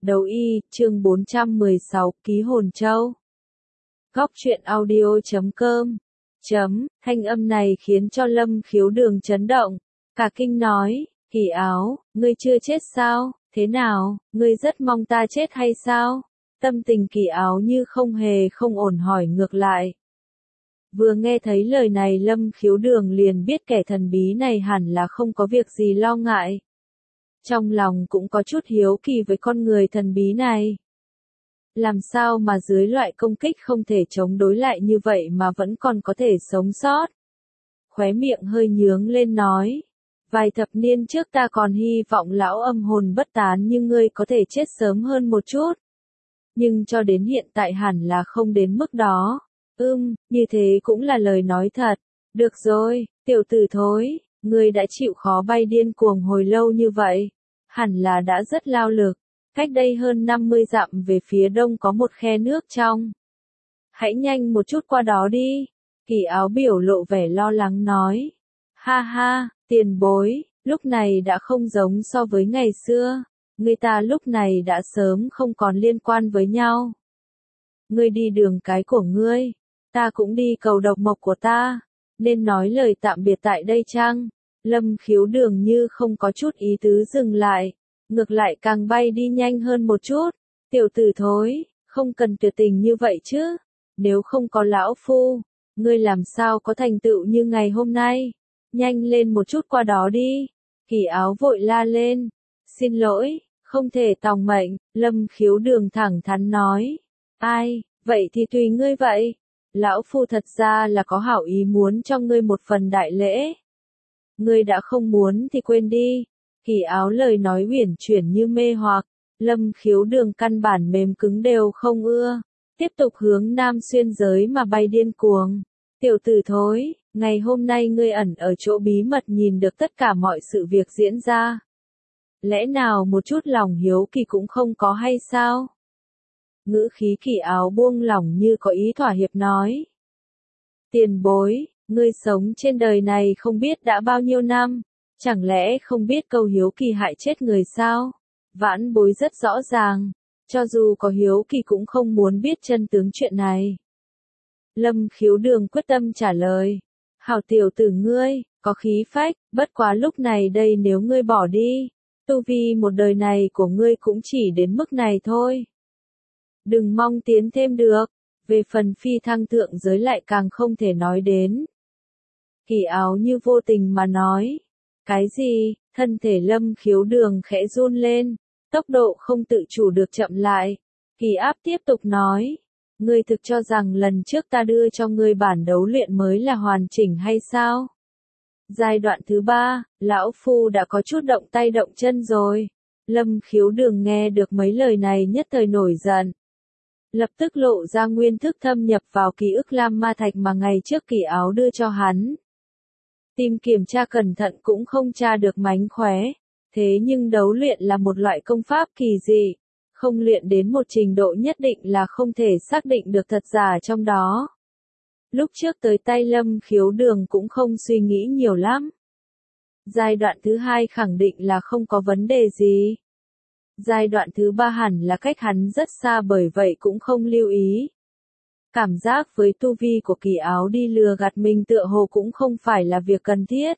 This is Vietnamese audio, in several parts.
Đấu y, chương 416, ký hồn châu. Góc truyện audio.com. Thanh âm này khiến cho Lâm Khiếu Đường chấn động, cả kinh nói, Kỳ Áo, ngươi chưa chết sao, thế nào, ngươi rất mong ta chết hay sao? Tâm tình Kỳ Áo như không ổn hỏi ngược lại. Vừa nghe thấy lời này Lâm Khiếu Đường liền biết kẻ thần bí này hẳn là không có việc gì lo ngại. Trong lòng cũng có chút hiếu kỳ với con người thần bí này. Làm sao mà dưới loại công kích không thể chống đối lại như vậy mà vẫn còn có thể sống sót? Khóe miệng hơi nhướng lên nói. Vài thập niên trước ta còn hy vọng lão âm hồn bất tán nhưng ngươi có thể chết sớm hơn một chút. Nhưng cho đến hiện tại hẳn là không đến mức đó. Như thế cũng là lời nói thật. Được rồi, tiểu tử thối, ngươi đã chịu khó bay điên cuồng hồi lâu như vậy. Hẳn là đã rất lao lực. Cách đây hơn 50 dặm về phía đông có một khe nước trong. Hãy nhanh một chút qua đó đi. Kỳ Áo biểu lộ vẻ lo lắng nói. Ha ha, tiền bối, lúc này đã không giống so với ngày xưa. Người ta lúc này đã sớm không còn liên quan với nhau. Ngươi đi đường cái của ngươi, ta cũng đi cầu độc mộc của ta. Nên nói lời tạm biệt tại đây chăng? Lâm Khiếu Đường như không có chút ý tứ dừng lại. Ngược lại càng bay đi nhanh hơn một chút. Tiểu tử thối, không cần tuyệt tình như vậy chứ. Nếu không có lão phu, ngươi làm sao có thành tựu như ngày hôm nay. Nhanh lên một chút qua đó đi. Kỳ Áo vội la lên. Xin lỗi, không thể tòng mệnh. Lâm Khiếu Đường thẳng thắn nói. Ai, vậy thì tùy ngươi vậy. Lão phu thật ra là có hảo ý muốn cho ngươi một phần đại lễ. Ngươi đã không muốn thì quên đi. Kỳ Áo lời nói uyển chuyển như mê hoặc, Lâm Khiếu Đường căn bản mềm cứng đều không ưa, tiếp tục hướng nam xuyên giới mà bay điên cuồng. Tiểu tử thối, ngày hôm nay ngươi ẩn ở chỗ bí mật nhìn được tất cả mọi sự việc diễn ra. Lẽ nào một chút lòng hiếu kỳ cũng không có hay sao? Ngữ khí Kỳ Áo buông lỏng như có ý thỏa hiệp nói. Tiền bối, ngươi sống trên đời này không biết đã bao nhiêu năm. Chẳng lẽ không biết câu hiếu kỳ hại chết người sao? Vãn bối rất rõ ràng, cho dù có hiếu kỳ cũng không muốn biết chân tướng chuyện này. Lâm Khiếu Đường quyết tâm trả lời. Hảo tiểu tử ngươi, có khí phách, bất quá lúc này đây nếu ngươi bỏ đi, tu vi một đời này của ngươi cũng chỉ đến mức này thôi. Đừng mong tiến thêm được, về phần phi thăng thượng giới lại càng không thể nói đến. Kỳ Áo như vô tình mà nói. Cái gì? Thân thể Lâm Khiếu Đường khẽ run lên, tốc độ không tự chủ được chậm lại. Kỳ Áp tiếp tục nói, ngươi thực cho rằng lần trước ta đưa cho ngươi bản đấu luyện mới là hoàn chỉnh hay sao? Giai đoạn thứ 3, lão phu đã có chút động tay động chân rồi. Lâm Khiếu Đường nghe được mấy lời này nhất thời nổi giận. Lập tức lộ ra nguyên thức thâm nhập vào ký ức Lam Ma Thạch mà ngày trước Kỳ Áo đưa cho hắn. Tìm kiểm tra cẩn thận cũng không tra được mánh khóe. Thế nhưng đấu luyện là một loại công pháp kỳ dị. Không luyện đến một trình độ nhất định là không thể xác định được thật giả trong đó. Lúc trước tới tay Lâm Khiếu Đường cũng không suy nghĩ nhiều lắm. Giai đoạn thứ 2 khẳng định là không có vấn đề gì. Giai đoạn thứ 3 hẳn là cách hắn rất xa bởi vậy cũng không lưu ý. Cảm giác với tu vi của Kỳ Áo đi lừa gạt mình tựa hồ cũng không phải là việc cần thiết.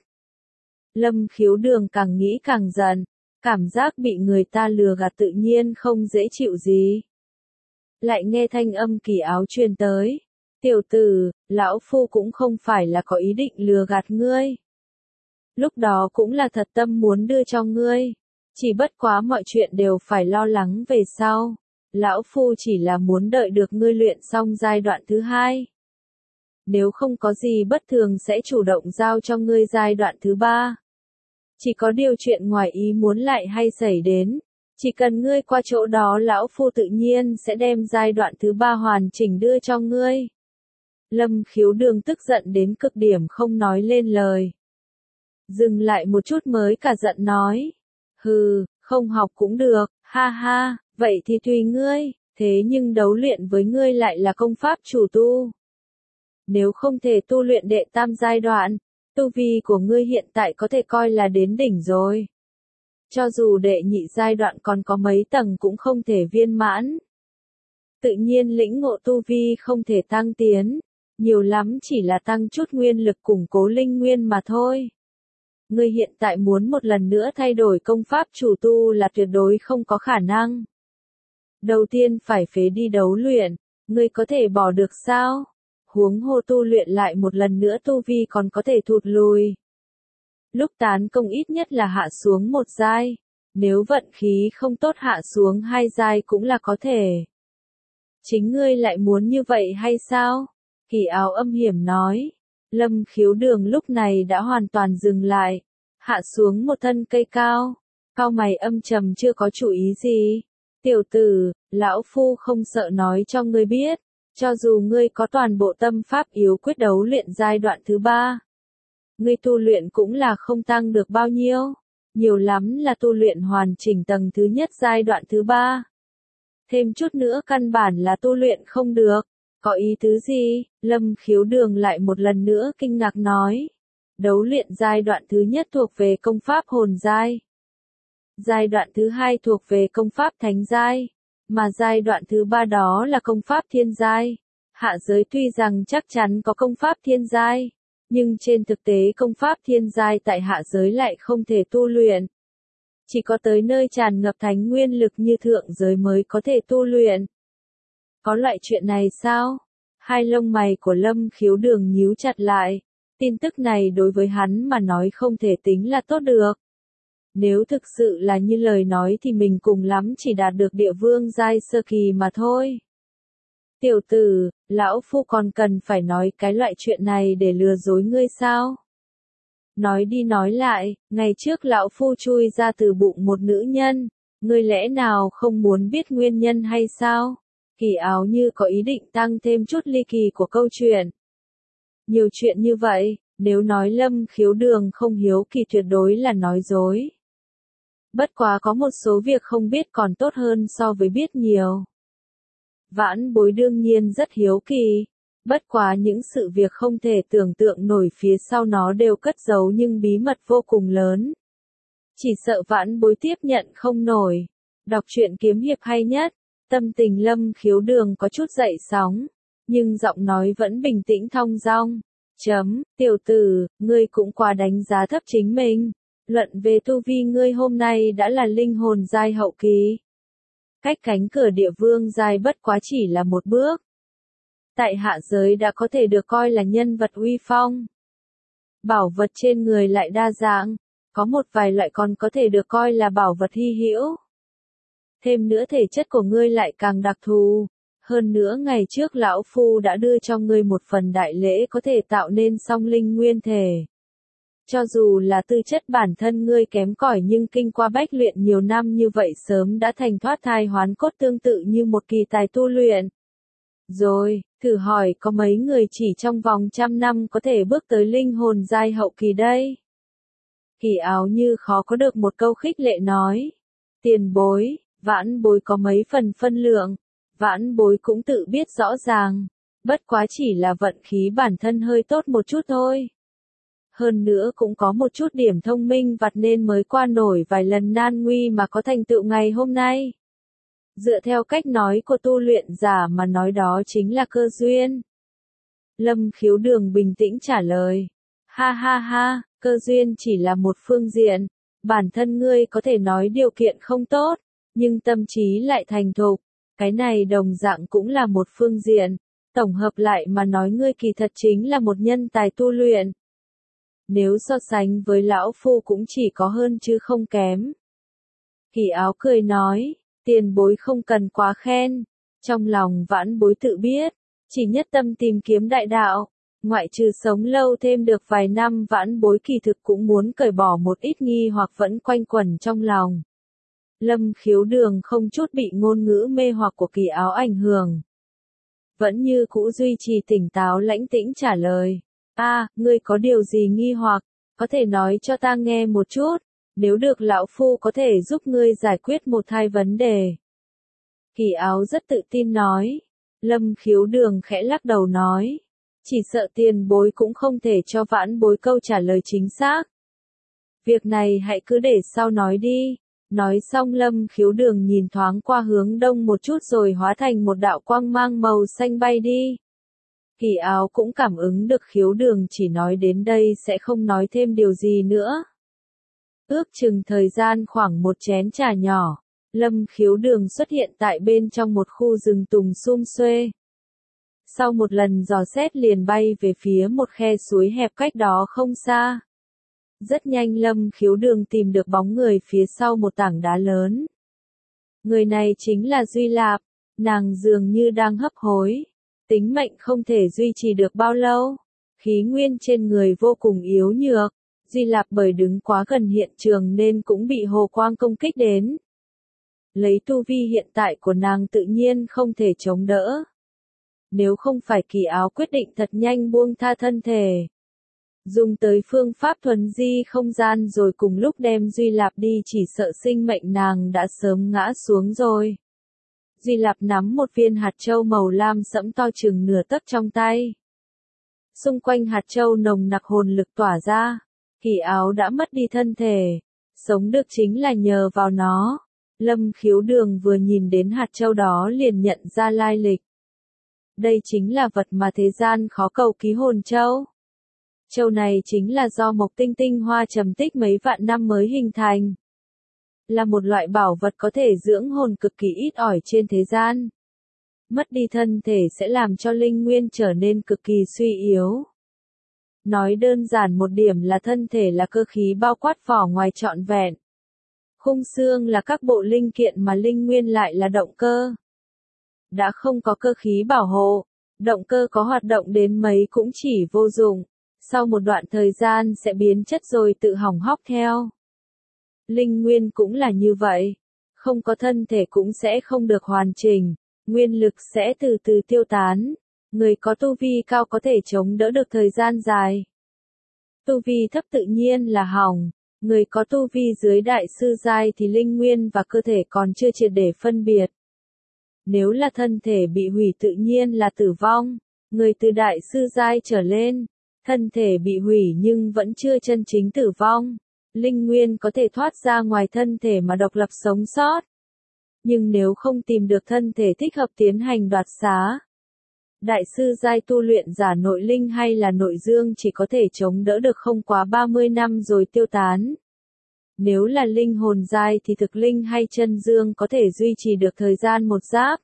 Lâm Khiếu Đường càng nghĩ càng giận, cảm giác bị người ta lừa gạt tự nhiên không dễ chịu gì. Lại nghe thanh âm Kỳ Áo truyền tới. Tiểu tử, lão phu cũng không phải là có ý định lừa gạt ngươi. Lúc đó cũng là thật tâm muốn đưa cho ngươi. Chỉ bất quá mọi chuyện đều phải lo lắng về sau. Lão phu chỉ là muốn đợi được ngươi luyện xong giai đoạn thứ 2. Nếu không có gì bất thường sẽ chủ động giao cho ngươi giai đoạn thứ 3. Chỉ có điều chuyện ngoài ý muốn lại hay xảy đến. Chỉ cần ngươi qua chỗ đó lão phu tự nhiên sẽ đem giai đoạn thứ 3 hoàn chỉnh đưa cho ngươi. Lâm Khiếu Đường tức giận đến cực điểm không nói lên lời. Dừng lại một chút mới cả giận nói. Hừ, không học cũng được, ha ha. Vậy thì tùy ngươi, thế nhưng đấu luyện với ngươi lại là công pháp chủ tu. Nếu không thể tu luyện đệ tam giai đoạn, tu vi của ngươi hiện tại có thể coi là đến đỉnh rồi. Cho dù đệ nhị giai đoạn còn có mấy tầng cũng không thể viên mãn. Tự nhiên lĩnh ngộ tu vi không thể tăng tiến, nhiều lắm chỉ là tăng chút nguyên lực củng cố linh nguyên mà thôi. Ngươi hiện tại muốn một lần nữa thay đổi công pháp chủ tu là tuyệt đối không có khả năng. Đầu tiên phải phế đi đấu luyện, ngươi có thể bỏ được sao? Huống hồ tu luyện lại một lần nữa tu vi còn có thể thụt lùi. Lúc tán công ít nhất là hạ xuống một giai, nếu vận khí không tốt hạ xuống hai giai cũng là có thể. Chính ngươi lại muốn như vậy hay sao? Kỳ Áo âm hiểm nói. Lâm Khiếu Đường lúc này đã hoàn toàn dừng lại, hạ xuống một thân cây cao, cau mày âm trầm chưa có chủ ý gì. Tiểu tử, lão phu không sợ nói cho ngươi biết, cho dù ngươi có toàn bộ tâm pháp yếu quyết đấu luyện giai đoạn thứ 3, ngươi tu luyện cũng là không tăng được bao nhiêu, nhiều lắm là tu luyện hoàn chỉnh tầng thứ nhất giai đoạn thứ 3. Thêm chút nữa căn bản là tu luyện không được. Có ý tứ gì? Lâm Khiếu Đường lại một lần nữa kinh ngạc nói. Đấu luyện giai đoạn thứ nhất thuộc về công pháp hồn giai. Giai đoạn thứ hai thuộc về công pháp thánh giai. Mà giai đoạn thứ 3 đó là công pháp thiên giai. Hạ giới tuy rằng chắc chắn có công pháp thiên giai, nhưng trên thực tế công pháp thiên giai tại hạ giới lại không thể tu luyện. Chỉ có tới nơi tràn ngập thánh nguyên lực như thượng giới mới có thể tu luyện. Có loại chuyện này sao? Hai lông mày của Lâm Khiếu Đường nhíu chặt lại. Tin tức này đối với hắn mà nói không thể tính là tốt được. Nếu thực sự là như lời nói thì mình cùng lắm chỉ đạt được địa vương giai sơ kỳ mà thôi. Tiểu tử, lão phu còn cần phải nói cái loại chuyện này để lừa dối ngươi sao? Nói đi nói lại, ngày trước lão phu chui ra từ bụng một nữ nhân, ngươi lẽ nào không muốn biết nguyên nhân hay sao? Kỳ Áo như có ý định tăng thêm chút ly kỳ của câu chuyện. Nhiều chuyện như vậy, nếu nói Lâm Khiếu Đường không hiếu kỳ tuyệt đối là nói dối. Bất quá có một số việc không biết còn tốt hơn so với biết nhiều. Vãn Bối đương nhiên rất hiếu kỳ, bất quá những sự việc không thể tưởng tượng nổi phía sau nó đều cất giấu nhưng bí mật vô cùng lớn. Chỉ sợ Vãn Bối tiếp nhận không nổi. Đọc truyện kiếm hiệp hay nhất. Tâm tình Lâm Khiếu Đường có chút dậy sóng, nhưng giọng nói vẫn bình tĩnh thong dong. Tiểu tử, ngươi cũng quá đánh giá thấp chính mình. Luận về tu vi ngươi hôm nay đã là linh hồn giai hậu kỳ. Cách cánh cửa địa vương giai bất quá chỉ là một bước. Tại hạ giới đã có thể được coi là nhân vật uy phong. Bảo vật trên người lại đa dạng, có một vài loại còn có thể được coi là bảo vật hy hữu. Thêm nữa thể chất của ngươi lại càng đặc thù. Hơn nữa ngày trước lão phu đã đưa cho ngươi một phần đại lễ có thể tạo nên song linh nguyên thể. Cho dù là tư chất bản thân ngươi kém cỏi nhưng kinh qua bách luyện nhiều năm như vậy sớm đã thành thoát thai hoán cốt tương tự như một kỳ tài tu luyện. Rồi, thử hỏi có mấy người chỉ trong vòng 100 năm có thể bước tới linh hồn giai hậu kỳ đây? Kỳ Áo như khó có được một câu khích lệ nói. Tiền bối. Vãn Bối có mấy phần phân lượng, Vãn Bối cũng tự biết rõ ràng, bất quá chỉ là vận khí bản thân hơi tốt một chút thôi. Hơn nữa cũng có một chút điểm thông minh vặt nên mới qua nổi vài lần nan nguy mà có thành tựu ngày hôm nay. Dựa theo cách nói của tu luyện giả mà nói đó chính là cơ duyên. Lâm Khiếu Đường bình tĩnh trả lời. Ha ha ha, cơ duyên chỉ là một phương diện, bản thân ngươi có thể nói điều kiện không tốt. Nhưng tâm trí lại thành thục, cái này đồng dạng cũng là một phương diện, tổng hợp lại mà nói ngươi kỳ thật chính là một nhân tài tu luyện. Nếu so sánh với lão phu cũng chỉ có hơn chứ không kém. Kỳ Áo cười nói, tiền bối không cần quá khen, trong lòng Vãn Bối tự biết, chỉ nhất tâm tìm kiếm đại đạo, ngoại trừ sống lâu thêm được vài năm Vãn Bối kỳ thực cũng muốn cởi bỏ một ít nghi hoặc vẫn quanh quẩn trong lòng. Lâm Khiếu Đường không chút bị ngôn ngữ mê hoặc của Kỳ Áo ảnh hưởng. Vẫn như cũ duy trì tỉnh táo lãnh tĩnh trả lời. Ngươi có điều gì nghi hoặc, có thể nói cho ta nghe một chút, nếu được lão phu có thể giúp ngươi giải quyết một hai vấn đề. Kỳ Áo rất tự tin nói. Lâm Khiếu Đường khẽ lắc đầu nói. Chỉ sợ tiền bối cũng không thể cho Vãn Bối câu trả lời chính xác. Việc này hãy cứ để sau nói đi. Nói xong Lâm Khiếu Đường nhìn thoáng qua hướng đông một chút rồi hóa thành một đạo quang mang màu xanh bay đi. Kỳ Áo cũng cảm ứng được Khiếu Đường chỉ nói đến đây sẽ không nói thêm điều gì nữa. Ước chừng thời gian khoảng một chén trà nhỏ, Lâm Khiếu Đường xuất hiện tại bên trong một khu rừng tùng sum xuê. Sau một lần dò xét liền bay về phía một khe suối hẹp cách đó không xa. Rất nhanh Lâm Khiếu Đường tìm được bóng người phía sau một tảng đá lớn. Người này chính là Duy Lạp, nàng dường như đang hấp hối. Tính mệnh không thể duy trì được bao lâu. Khí nguyên trên người vô cùng yếu nhược. Duy Lạp bởi đứng quá gần hiện trường nên cũng bị hồ quang công kích đến. Lấy tu vi hiện tại của nàng tự nhiên không thể chống đỡ. Nếu không phải Kỳ Áo quyết định thật nhanh buông tha thân thể. Dùng tới phương pháp thuần di không gian rồi cùng lúc đem Duy Lạp đi chỉ sợ sinh mệnh nàng đã sớm ngã xuống rồi. Duy Lạp nắm một viên hạt châu màu lam sẫm to chừng nửa tấc trong tay. Xung quanh hạt châu nồng nặc hồn lực tỏa ra. Kỳ Áo đã mất đi thân thể. Sống được chính là nhờ vào nó. Lâm Khiếu Đường vừa nhìn đến hạt châu đó liền nhận ra lai lịch. Đây chính là vật mà thế gian khó cầu ký hồn châu. Châu này chính là do mộc tinh tinh hoa trầm tích mấy vạn năm mới hình thành. Là một loại bảo vật có thể dưỡng hồn cực kỳ ít ỏi trên thế gian. Mất đi thân thể sẽ làm cho linh nguyên trở nên cực kỳ suy yếu. Nói đơn giản một điểm là thân thể là cơ khí bao quát vỏ ngoài trọn vẹn. Khung xương là các bộ linh kiện mà linh nguyên lại là động cơ. Đã không có cơ khí bảo hộ, động cơ có hoạt động đến mấy cũng chỉ vô dụng. Sau một đoạn thời gian sẽ biến chất rồi tự hỏng hóc theo. Linh nguyên cũng là như vậy. Không có thân thể cũng sẽ không được hoàn chỉnh. Nguyên lực sẽ từ từ tiêu tán. Người có tu vi cao có thể chống đỡ được thời gian dài. Tu vi thấp tự nhiên là hỏng. Người có tu vi dưới đại sư giai thì linh nguyên và cơ thể còn chưa triệt để phân biệt. Nếu là thân thể bị hủy tự nhiên là tử vong. Người từ đại sư giai trở lên. Thân thể bị hủy nhưng vẫn chưa chân chính tử vong. Linh nguyên có thể thoát ra ngoài thân thể mà độc lập sống sót. Nhưng nếu không tìm được thân thể thích hợp tiến hành đoạt xá. Đại sư giai tu luyện giả nội linh hay là nội dương chỉ có thể chống đỡ được không quá 30 năm rồi tiêu tán. Nếu là linh hồn giai thì thực linh hay chân dương có thể duy trì được thời gian một giáp.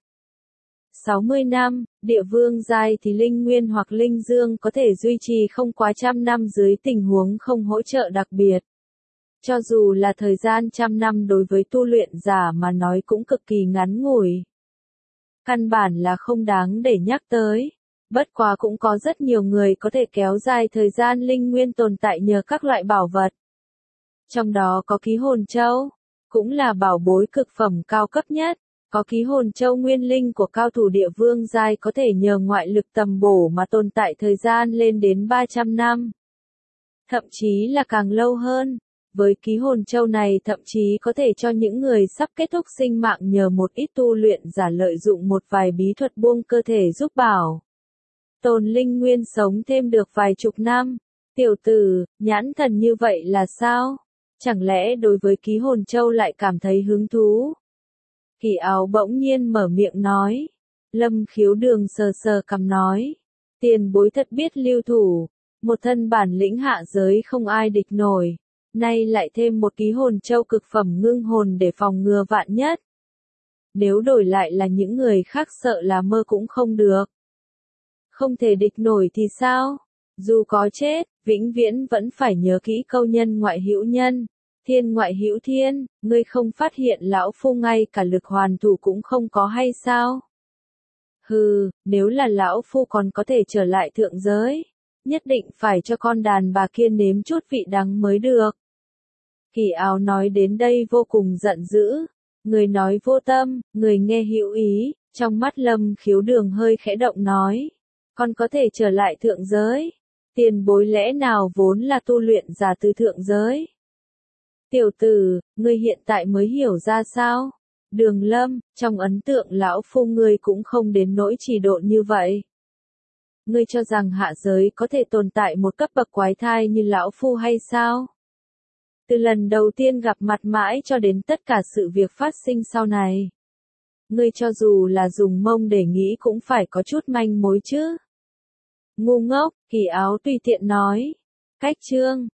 60 năm, địa vương giai thì linh nguyên hoặc linh dương có thể duy trì không quá 100 năm dưới tình huống không hỗ trợ đặc biệt. Cho dù là thời gian 100 năm đối với tu luyện giả mà nói cũng cực kỳ ngắn ngủi. Căn bản là không đáng để nhắc tới. Bất quá cũng có rất nhiều người có thể kéo dài thời gian linh nguyên tồn tại nhờ các loại bảo vật. Trong đó có ký hồn châu, cũng là bảo bối cực phẩm cao cấp nhất. Có ký hồn châu nguyên linh của cao thủ địa vương giai có thể nhờ ngoại lực tầm bổ mà tồn tại thời gian lên đến 300 năm. Thậm chí là càng lâu hơn. Với ký hồn châu này thậm chí có thể cho những người sắp kết thúc sinh mạng nhờ một ít tu luyện giả lợi dụng một vài bí thuật buông cơ thể giúp bảo tồn linh nguyên sống thêm được vài chục năm. Tiểu tử, nhãn thần như vậy là sao? Chẳng lẽ đối với ký hồn châu lại cảm thấy hứng thú? Kỳ Áo bỗng nhiên mở miệng nói. Lâm Khiếu Đường sờ sờ cằm nói. Tiền bối thật biết lưu thủ. Một thân bản lĩnh hạ giới không ai địch nổi. Nay lại thêm một ký hồn châu cực phẩm ngưng hồn để phòng ngừa vạn nhất. Nếu đổi lại là những người khác sợ là mơ cũng không được. Không thể địch nổi thì sao? Dù có chết, vĩnh viễn vẫn phải nhớ kỹ câu nhân ngoại hữu nhân, thiên ngoại hữu thiên, ngươi không phát hiện lão phu ngay cả lực hoàn thủ cũng không có hay sao? Hừ, nếu là lão phu còn có thể trở lại thượng giới, nhất định phải cho con đàn bà kia nếm chút vị đắng mới được. Kỳ Áo nói đến đây vô cùng giận dữ, người nói vô tâm, người nghe hữu ý, trong mắt Lâm Khiếu Đường hơi khẽ động nói, con có thể trở lại thượng giới, tiền bối lẽ nào vốn là tu luyện giả từ thượng giới. Tiểu tử, ngươi hiện tại mới hiểu ra sao? Đường Lâm, trong ấn tượng lão phu ngươi cũng không đến nỗi trì độn như vậy. Ngươi cho rằng hạ giới có thể tồn tại một cấp bậc quái thai như lão phu hay sao? Từ lần đầu tiên gặp mặt mãi cho đến tất cả sự việc phát sinh sau này. Ngươi cho dù là dùng mông để nghĩ cũng phải có chút manh mối chứ. Ngu ngốc, Kỳ Áo tùy tiện nói. Cách chương